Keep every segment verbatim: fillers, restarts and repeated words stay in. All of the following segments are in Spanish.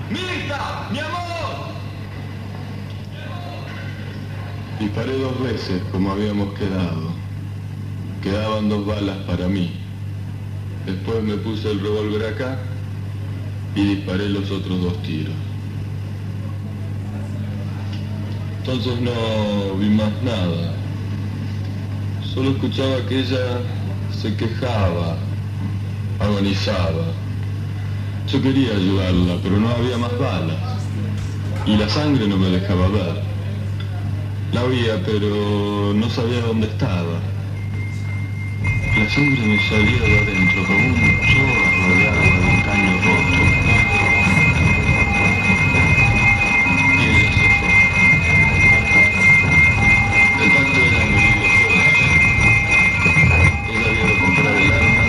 ¡Mirta! ¡Mi amor! Disparé dos veces, como habíamos quedado. Quedaban dos balas para mí. Después me puse el revólver acá y disparé los otros dos tiros. Entonces no vi más nada. Solo escuchaba que ella se quejaba, agonizaba. Yo quería ayudarla, pero no había más balas. Y la sangre no me dejaba ver. La oía, pero no sabía dónde estaba. La sangre me salía de adentro como un chorro de agua de un caño roto. Y ella se fue. El pacto era morir los dos. Ella había de comprar el arma.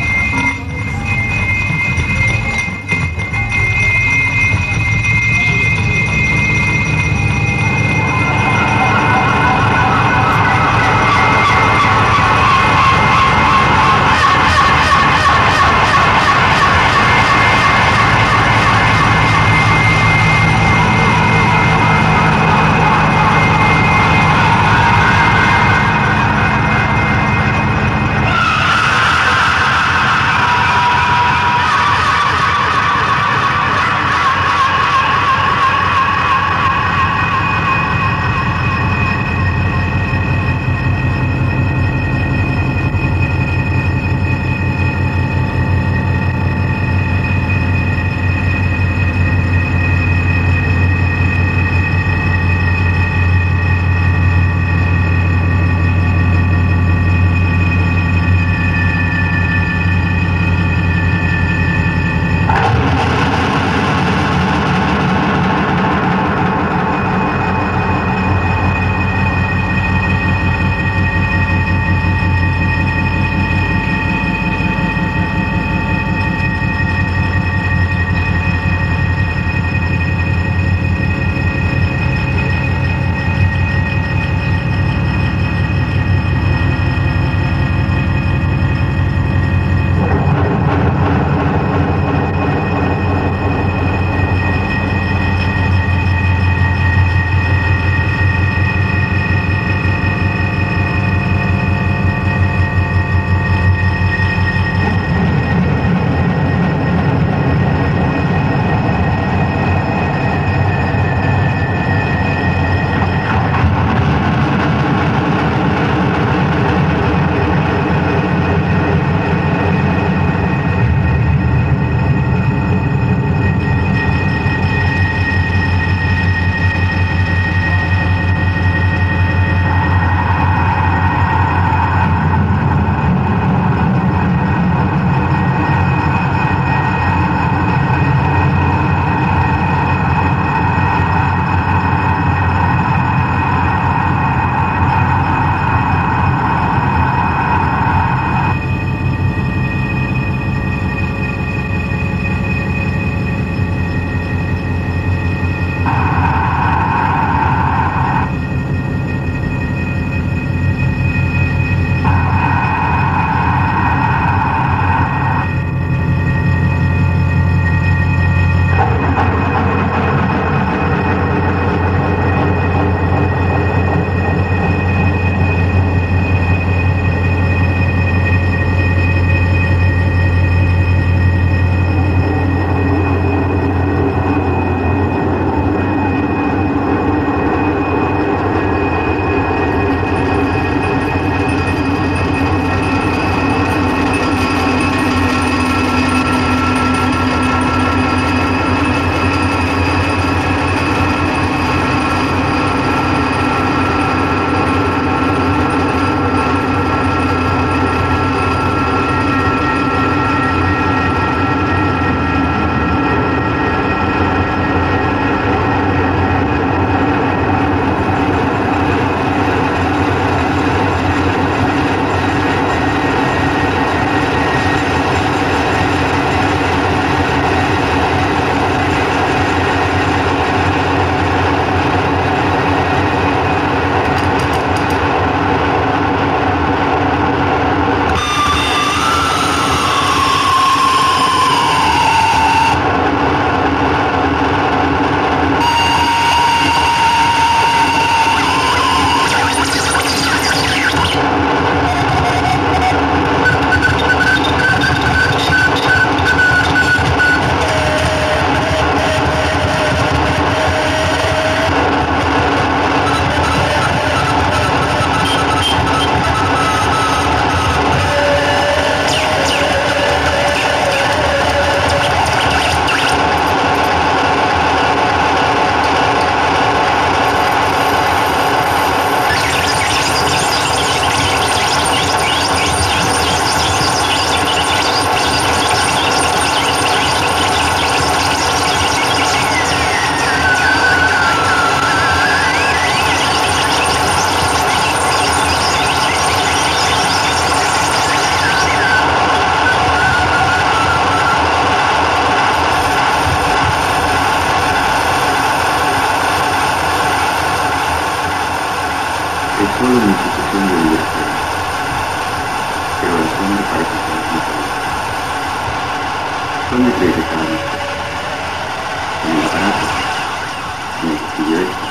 Es solo una institución de libertad, pero el fondo parece que es muy poco. ¿Dónde crees que está la vista? En el aparato, en el castillo este,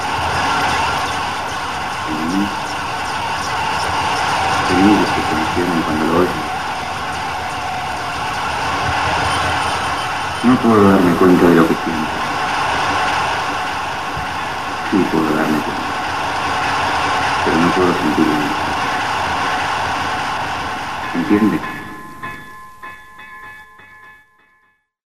en mí, en ellos que se emocionan cuando lo oyen. No puedo darme cuenta de lo que siento. Sí puedo darme cuenta, pero no puedo sentirlo. ¿Entiendes?